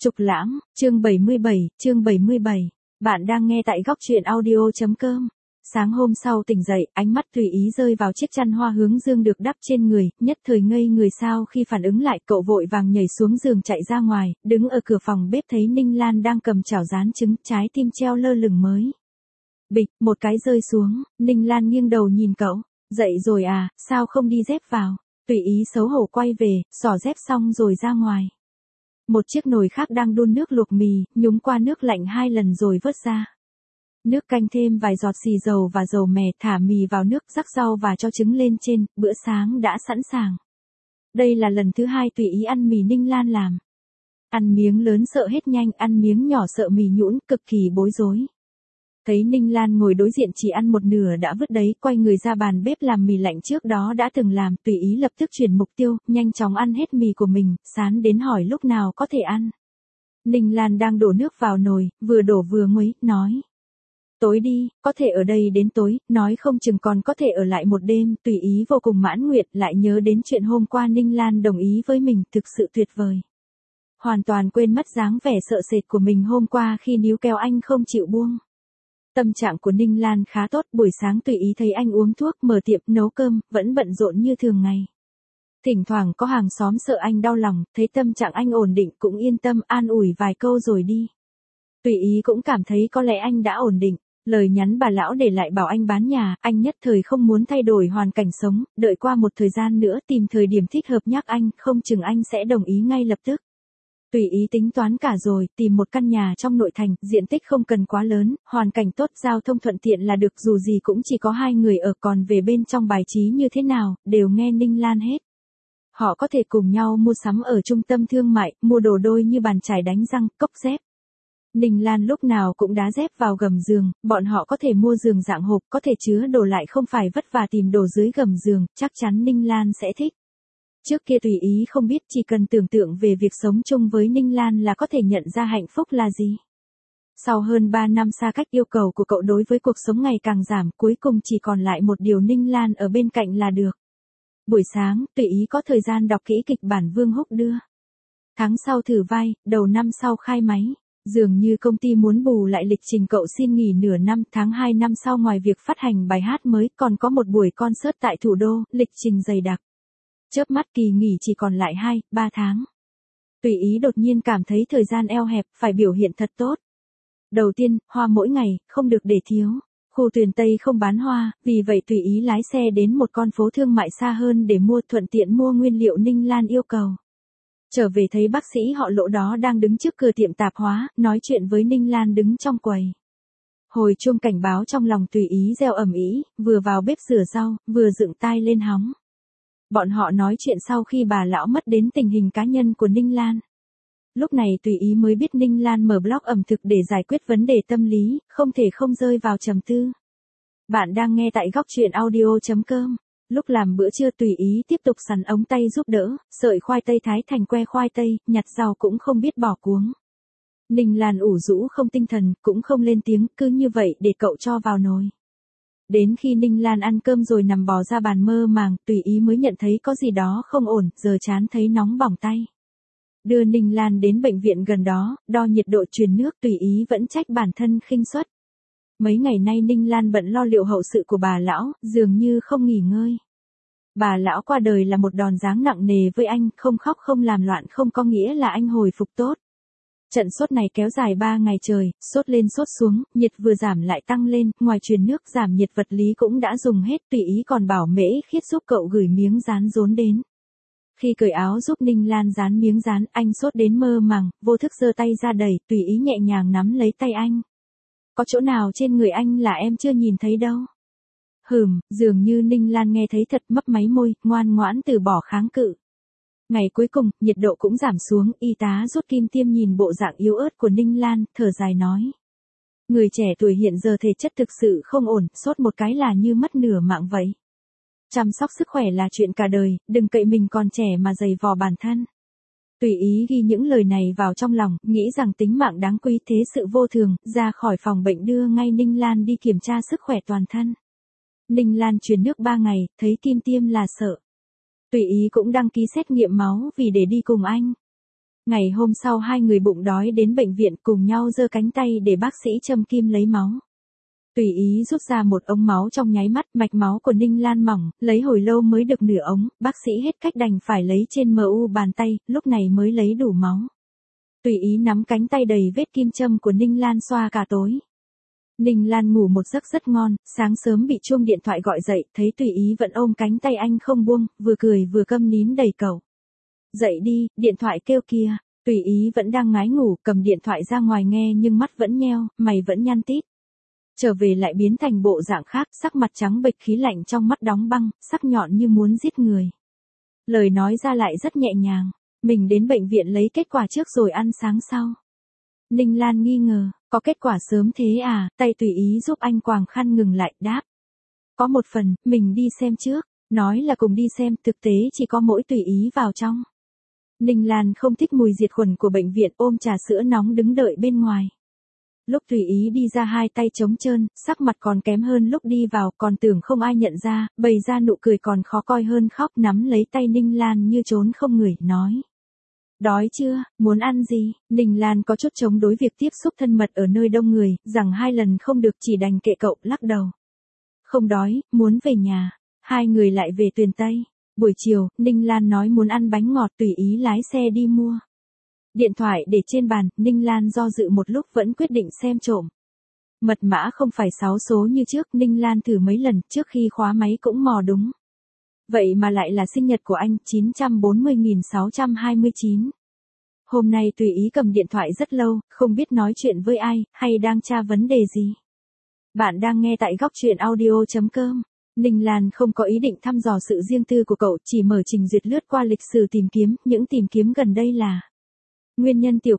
Trục Lãng, chương 77. Bạn đang nghe tại góc truyện audio.com. Sáng hôm sau tỉnh dậy, ánh mắt tùy ý rơi vào chiếc chăn hoa hướng dương được đắp trên người, nhất thời ngây người sao khi phản ứng lại, cậu vội vàng nhảy xuống giường chạy ra ngoài, đứng ở cửa phòng bếp thấy Ninh Lan đang cầm chảo rán trứng, trái tim treo lơ lửng mới. Bịch, một cái rơi xuống, Ninh Lan nghiêng đầu nhìn cậu, dậy rồi à, sao không đi dép vào, tùy ý xấu hổ quay về, xỏ dép xong rồi ra ngoài. Một chiếc nồi khác đang đun nước luộc mì, nhúng qua nước lạnh 2 lần rồi vớt ra. Nước canh thêm vài giọt xì dầu và dầu mè, thả mì vào nước, rắc rau và cho trứng lên trên, bữa sáng đã sẵn sàng. Đây là lần thứ 2 tùy ý ăn mì Ninh Lan làm. Ăn miếng lớn sợ hết nhanh, ăn miếng nhỏ sợ mì nhũn, cực kỳ bối rối. Thấy Ninh Lan ngồi đối diện chỉ ăn một nửa đã vứt đấy, quay người ra bàn bếp làm mì lạnh trước đó đã từng làm, tùy ý lập tức chuyển mục tiêu, nhanh chóng ăn hết mì của mình, sán đến hỏi lúc nào có thể ăn. Ninh Lan đang đổ nước vào nồi, vừa đổ vừa nguấy, nói. Tối đi, có thể ở đây đến tối, nói không chừng còn có thể ở lại một đêm, tùy ý vô cùng mãn nguyện, lại nhớ đến chuyện hôm qua Ninh Lan đồng ý với mình, thực sự tuyệt vời. Hoàn toàn quên mất dáng vẻ sợ sệt của mình hôm qua khi níu kéo anh không chịu buông. Tâm trạng của Ninh Lan khá tốt, buổi sáng tùy ý thấy anh uống thuốc, mở tiệm, nấu cơm, vẫn bận rộn như thường ngày. Thỉnh thoảng có hàng xóm sợ anh đau lòng, thấy tâm trạng anh ổn định cũng yên tâm, an ủi vài câu rồi đi. Tùy ý cũng cảm thấy có lẽ anh đã ổn định, lời nhắn bà lão để lại bảo anh bán nhà, anh nhất thời không muốn thay đổi hoàn cảnh sống, đợi qua một thời gian nữa tìm thời điểm thích hợp nhắc anh, không chừng anh sẽ đồng ý ngay lập tức. Tùy ý tính toán cả rồi, tìm một căn nhà trong nội thành, diện tích không cần quá lớn, hoàn cảnh tốt, giao thông thuận tiện là được, dù gì cũng chỉ có 2 người ở, còn về bên trong bài trí như thế nào, đều nghe Ninh Lan hết. Họ có thể cùng nhau mua sắm ở trung tâm thương mại, mua đồ đôi như bàn chải đánh răng, cốc dép. Ninh Lan lúc nào cũng đá dép vào gầm giường, bọn họ có thể mua giường dạng hộp, có thể chứa đồ lại không phải vất vả tìm đồ dưới gầm giường, chắc chắn Ninh Lan sẽ thích. Trước kia tùy ý không biết, chỉ cần tưởng tượng về việc sống chung với Ninh Lan là có thể nhận ra hạnh phúc là gì. Sau hơn 3 năm xa cách, yêu cầu của cậu đối với cuộc sống ngày càng giảm, cuối cùng chỉ còn lại một điều, Ninh Lan ở bên cạnh là được. Buổi sáng, tùy ý có thời gian đọc kỹ kịch bản Vương Húc đưa. Tháng sau thử vai, đầu năm sau khai máy. Dường như công ty muốn bù lại lịch trình cậu xin nghỉ nửa năm, tháng 2 năm sau ngoài việc phát hành bài hát mới, còn có một buổi concert tại thủ đô, lịch trình dày đặc. Chớp mắt kỳ nghỉ chỉ còn lại 2-3 tháng. Tùy ý đột nhiên cảm thấy thời gian eo hẹp, phải biểu hiện thật tốt. Đầu tiên, hoa mỗi ngày, không được để thiếu. Khu Tuyền Tây không bán hoa, vì vậy tùy ý lái xe đến một con phố thương mại xa hơn để mua, thuận tiện mua nguyên liệu Ninh Lan yêu cầu. Trở về thấy bác sĩ họ Lỗ đó đang đứng trước cửa tiệm tạp hóa, nói chuyện với Ninh Lan đứng trong quầy. Hồi chuông cảnh báo trong lòng tùy ý reo ầm ĩ, vừa vào bếp rửa rau, vừa dựng tai lên hóng. Bọn họ nói chuyện sau khi bà lão mất đến tình hình cá nhân của Ninh Lan. Lúc này tùy ý mới biết Ninh Lan mở blog ẩm thực để giải quyết vấn đề tâm lý, không thể không rơi vào trầm tư. Bạn đang nghe tại góc truyện audio.com. Lúc làm bữa trưa tùy ý tiếp tục sắn ống tay giúp đỡ, sợi khoai tây thái thành que khoai tây, nhặt rau cũng không biết bỏ cuống. Ninh Lan ủ rũ không tinh thần, cũng không lên tiếng, cứ như vậy để cậu cho vào nồi. Đến khi Ninh Lan ăn cơm rồi nằm bò ra bàn mơ màng, tùy ý mới nhận thấy có gì đó không ổn, giờ chán thấy nóng bỏng tay. Đưa Ninh Lan đến bệnh viện gần đó, đo nhiệt độ truyền nước, tùy ý vẫn trách bản thân khinh suất. Mấy ngày nay Ninh Lan bận lo liệu hậu sự của bà lão, dường như không nghỉ ngơi. Bà lão qua đời là một đòn giáng nặng nề với anh, không khóc không làm loạn không có nghĩa là anh hồi phục tốt. Trận sốt này kéo dài 3 ngày trời, sốt lên sốt xuống, nhiệt vừa giảm lại tăng lên, ngoài truyền nước giảm nhiệt vật lý cũng đã dùng hết, tùy ý còn bảo Mễ Khiết giúp cậu gửi miếng dán rốn đến. Khi cởi áo giúp Ninh Lan dán miếng dán, anh sốt đến mơ màng, vô thức giơ tay ra đẩy, tùy ý nhẹ nhàng nắm lấy tay anh. Có chỗ nào trên người anh là em chưa nhìn thấy đâu. Dường như Ninh Lan nghe thấy thật, mấp máy môi, ngoan ngoãn từ bỏ kháng cự. Ngày cuối cùng, nhiệt độ cũng giảm xuống, y tá rút kim tiêm nhìn bộ dạng yếu ớt của Ninh Lan, thở dài nói. Người trẻ tuổi hiện giờ thể chất thực sự không ổn, sốt một cái là như mất nửa mạng vậy. Chăm sóc sức khỏe là chuyện cả đời, đừng cậy mình còn trẻ mà dày vò bản thân. Tùy ý ghi những lời này vào trong lòng, nghĩ rằng tính mạng đáng quý thế sự vô thường, ra khỏi phòng bệnh đưa ngay Ninh Lan đi kiểm tra sức khỏe toàn thân. Ninh Lan truyền nước 3 ngày, thấy kim tiêm là sợ. Tùy ý cũng đăng ký xét nghiệm máu vì để đi cùng anh. Ngày hôm sau hai người bụng đói đến bệnh viện cùng nhau giơ cánh tay để bác sĩ châm kim lấy máu. Tùy ý rút ra một ống máu trong nháy mắt, mạch máu của Ninh Lan mỏng, lấy hồi lâu mới được nửa ống, bác sĩ hết cách đành phải lấy trên MU bàn tay, lúc này mới lấy đủ máu. Tùy ý nắm cánh tay đầy vết kim châm của Ninh Lan xoa cả tối. Ninh Lan ngủ một giấc rất ngon, sáng sớm bị chuông điện thoại gọi dậy, thấy Tùy ý vẫn ôm cánh tay anh không buông, vừa cười vừa câm nín đầy cậu. Dậy đi, điện thoại kêu kìa. Tùy ý vẫn đang ngái ngủ, cầm điện thoại ra ngoài nghe nhưng mắt vẫn nheo, mày vẫn nhăn tít. Trở về lại biến thành bộ dạng khác, sắc mặt trắng bệch, khí lạnh trong mắt đóng băng, sắc nhọn như muốn giết người. Lời nói ra lại rất nhẹ nhàng, mình đến bệnh viện lấy kết quả trước rồi ăn sáng sau. Ninh Lan nghi ngờ, có kết quả sớm thế à, tay Tùy ý giúp anh quàng khăn ngừng lại, đáp. Có một phần, mình đi xem trước, nói là cùng đi xem, thực tế chỉ có mỗi Tùy ý vào trong. Ninh Lan không thích mùi diệt khuẩn của bệnh viện, ôm trà sữa nóng đứng đợi bên ngoài. Lúc Tùy ý đi ra hai tay trống trơn, sắc mặt còn kém hơn lúc đi vào, còn tưởng không ai nhận ra, bày ra nụ cười còn khó coi hơn khóc, nắm lấy tay Ninh Lan như trốn không người, nói. Đói chưa, muốn ăn gì? Ninh Lan có chút chống đối việc tiếp xúc thân mật ở nơi đông người, rằng 2 lần không được chỉ đành kệ cậu, lắc đầu. Không đói, muốn về nhà. Hai người lại về Tuyền Tây. Buổi chiều, Ninh Lan nói muốn ăn bánh ngọt, Tùy ý lái xe đi mua. Điện thoại để trên bàn, Ninh Lan do dự một lúc vẫn quyết định xem trộm. Mật mã không phải 6 số như trước, Ninh Lan thử mấy lần, trước khi khóa máy cũng mò đúng. Vậy mà lại là sinh nhật của anh, 940.629. Hôm nay Tùy ý cầm điện thoại rất lâu, không biết nói chuyện với ai, hay đang tra vấn đề gì. Bạn đang nghe tại góc truyện audio.com. Ninh Lan không có ý định thăm dò sự riêng tư của cậu, chỉ mở trình duyệt lướt qua lịch sử tìm kiếm, những tìm kiếm gần đây là nguyên nhân tiểu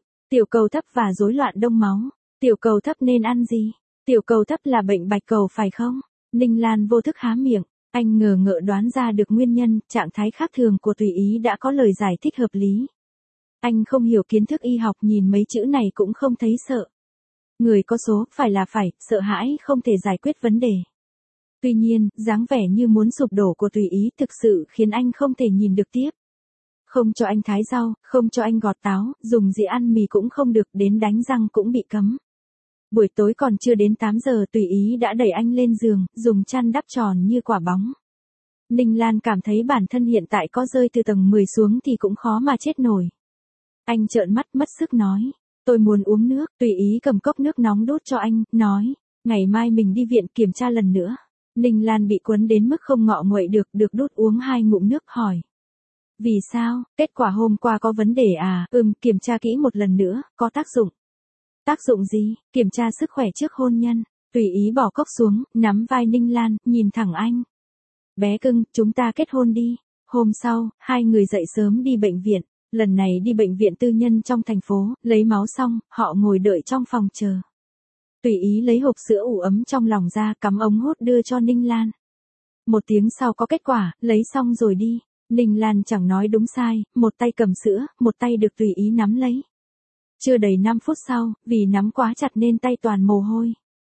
cầu thấp và rối loạn đông máu. Tiểu cầu thấp nên ăn gì? Tiểu cầu thấp là bệnh bạch cầu phải không? Ninh Lan vô thức há miệng, anh ngờ ngợ đoán ra được nguyên nhân, trạng thái khác thường của Tùy ý đã có lời giải thích hợp lý. Anh không hiểu kiến thức y học, nhìn mấy chữ này cũng không thấy sợ. Người có số, phải là phải, sợ hãi không thể giải quyết vấn đề. Tuy nhiên, dáng vẻ như muốn sụp đổ của Tùy ý thực sự khiến anh không thể nhìn được tiếp. Không cho anh thái rau, không cho anh gọt táo, dùng gì ăn mì cũng không được, đến đánh răng cũng bị cấm. Buổi tối còn chưa đến 8 giờ Tùy ý đã đẩy anh lên giường, dùng chăn đắp tròn như quả bóng. Ninh Lan cảm thấy bản thân hiện tại có rơi từ tầng 10 xuống thì cũng khó mà chết nổi. Anh trợn mắt mất sức nói, tôi muốn uống nước, Tùy ý cầm cốc nước nóng đút cho anh, nói, ngày mai mình đi viện kiểm tra lần nữa. Ninh Lan bị quấn đến mức không ngọ nguậy được đút uống 2 ngụm nước, hỏi. Vì sao, kết quả hôm qua có vấn đề à? Kiểm tra kỹ một lần nữa, có tác dụng. Tác dụng gì? Kiểm tra sức khỏe trước hôn nhân. Tùy ý bỏ cốc xuống, nắm vai Ninh Lan, nhìn thẳng anh. Bé cưng, chúng ta kết hôn đi. Hôm sau, hai người dậy sớm đi bệnh viện. Lần này đi bệnh viện tư nhân trong thành phố, lấy máu xong, họ ngồi đợi trong phòng chờ. Tùy ý lấy hộp sữa ủ ấm trong lòng ra, cắm ống hút đưa cho Ninh Lan. 1 tiếng sau có kết quả, lấy xong rồi đi. Ninh Lan chẳng nói đúng sai, một tay cầm sữa, một tay được Tùy ý nắm lấy. Chưa đầy 5 phút sau, vì nắm quá chặt nên tay toàn mồ hôi.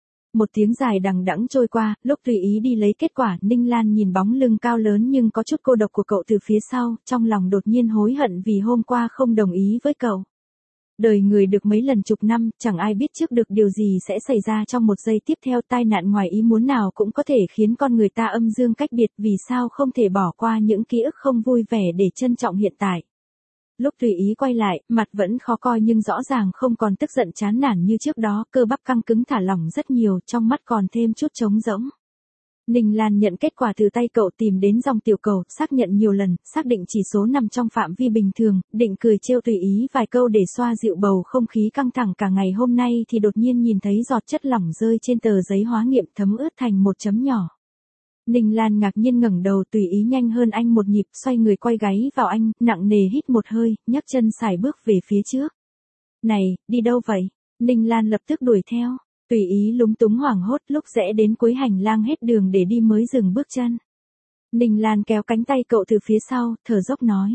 1 tiếng dài đằng đẵng trôi qua, lúc Tùy ý đi lấy kết quả, Ninh Lan nhìn bóng lưng cao lớn nhưng có chút cô độc của cậu từ phía sau, trong lòng đột nhiên hối hận vì hôm qua không đồng ý với cậu. Đời người được mấy lần chục năm, chẳng ai biết trước được điều gì sẽ xảy ra trong một giây tiếp theo, tai nạn ngoài ý muốn nào cũng có thể khiến con người ta âm dương cách biệt, vì sao không thể bỏ qua những ký ức không vui vẻ để trân trọng hiện tại. Lúc Tùy ý quay lại, mặt vẫn khó coi nhưng rõ ràng không còn tức giận chán nản như trước đó, cơ bắp căng cứng thả lỏng rất nhiều, trong mắt còn thêm chút trống rỗng. Ninh Lan nhận kết quả từ tay cậu, tìm đến dòng tiểu cầu, xác nhận nhiều lần, xác định chỉ số nằm trong phạm vi bình thường, định cười trêu Tùy ý vài câu để xoa dịu bầu không khí căng thẳng cả ngày hôm nay thì đột nhiên nhìn thấy giọt chất lỏng rơi trên tờ giấy hóa nghiệm, thấm ướt thành một chấm nhỏ. Ninh Lan ngạc nhiên ngẩng đầu, Tùy ý nhanh hơn anh một nhịp, xoay người quay gáy vào anh, nặng nề hít một hơi, nhấc chân sải bước về phía trước. Này, đi đâu vậy? Ninh Lan lập tức đuổi theo. Tùy ý lúng túng hoảng hốt, lúc rẽ đến cuối hành lang hết đường để đi mới dừng bước chân. Ninh Lan kéo cánh tay cậu từ phía sau, thở dốc nói.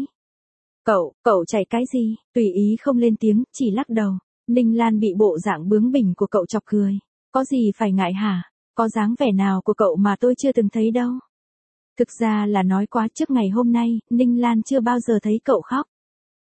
Cậu chạy cái gì? Tùy ý không lên tiếng, chỉ lắc đầu. Ninh Lan bị bộ dạng bướng bỉnh của cậu chọc cười. Có gì phải ngại hả? Có dáng vẻ nào của cậu mà tôi chưa từng thấy đâu. Thực ra là nói quá, trước ngày hôm nay, Ninh Lan chưa bao giờ thấy cậu khóc.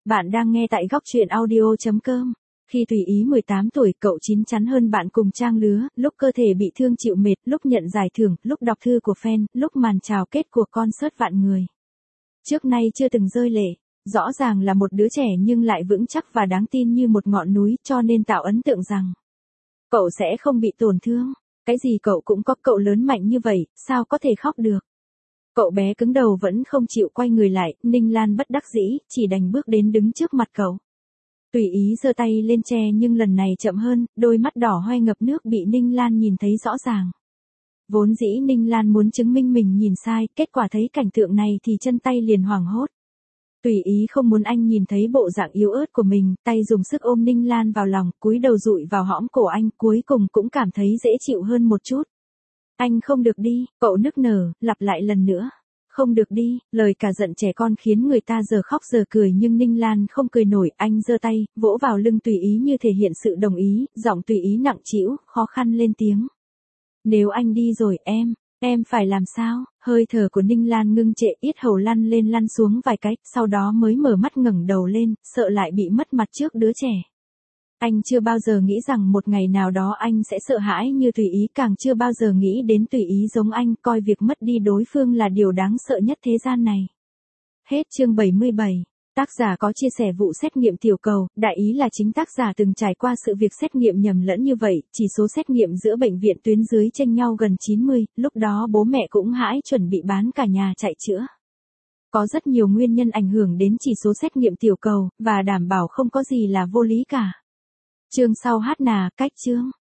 Bạn đang nghe tại góc truyện audio.com. Khi Tùy Ý 18 tuổi, cậu chín chắn hơn bạn cùng trang lứa, lúc cơ thể bị thương chịu mệt, lúc nhận giải thưởng, lúc đọc thư của fan, lúc màn chào kết của concert vạn người. Trước nay chưa từng rơi lệ, rõ ràng là một đứa trẻ nhưng lại vững chắc và đáng tin như một ngọn núi, cho nên tạo ấn tượng rằng cậu sẽ không bị tổn thương. Cái gì cậu cũng có, cậu lớn mạnh như vậy, sao có thể khóc được. Cậu bé cứng đầu vẫn không chịu quay người lại, Ninh Lan bất đắc dĩ, chỉ đành bước đến đứng trước mặt cậu. Tùy Ý giơ tay lên che nhưng lần này chậm hơn, đôi mắt đỏ hoe ngập nước bị Ninh Lan nhìn thấy rõ ràng. Vốn dĩ Ninh Lan muốn chứng minh mình nhìn sai, kết quả thấy cảnh tượng này thì chân tay liền hoảng hốt. Tùy Ý không muốn anh nhìn thấy bộ dạng yếu ớt của mình, tay dùng sức ôm Ninh Lan vào lòng, cúi đầu dụi vào hõm cổ anh, cuối cùng cũng cảm thấy dễ chịu hơn một chút. Anh không được đi, cậu nức nở, lặp lại lần nữa. Không được đi, lời cả giận trẻ con khiến người ta giờ khóc giờ cười nhưng Ninh Lan không cười nổi, anh giơ tay, vỗ vào lưng Tùy Ý như thể hiện sự đồng ý, giọng Tùy Ý nặng trĩu, khó khăn lên tiếng. Nếu anh đi rồi em phải làm sao? Hơi thở của Ninh Lan ngưng trệ, yết hầu lăn lên lăn xuống vài cái, sau đó mới mở mắt ngẩng đầu lên, sợ lại bị mất mặt trước đứa trẻ. Anh chưa bao giờ nghĩ rằng một ngày nào đó anh sẽ sợ hãi như Tùy Ý, càng chưa bao giờ nghĩ đến Tùy Ý giống anh, coi việc mất đi đối phương là điều đáng sợ nhất thế gian này. Hết chương 77. Tác giả có chia sẻ vụ xét nghiệm tiểu cầu, đại ý là chính tác giả từng trải qua sự việc xét nghiệm nhầm lẫn như vậy, chỉ số xét nghiệm giữa bệnh viện tuyến dưới chênh nhau gần 90, lúc đó bố mẹ cũng hãi chuẩn bị bán cả nhà chạy chữa. Có rất nhiều nguyên nhân ảnh hưởng đến chỉ số xét nghiệm tiểu cầu, và đảm bảo không có gì là vô lý cả. Chương sau hát nà, cách chương.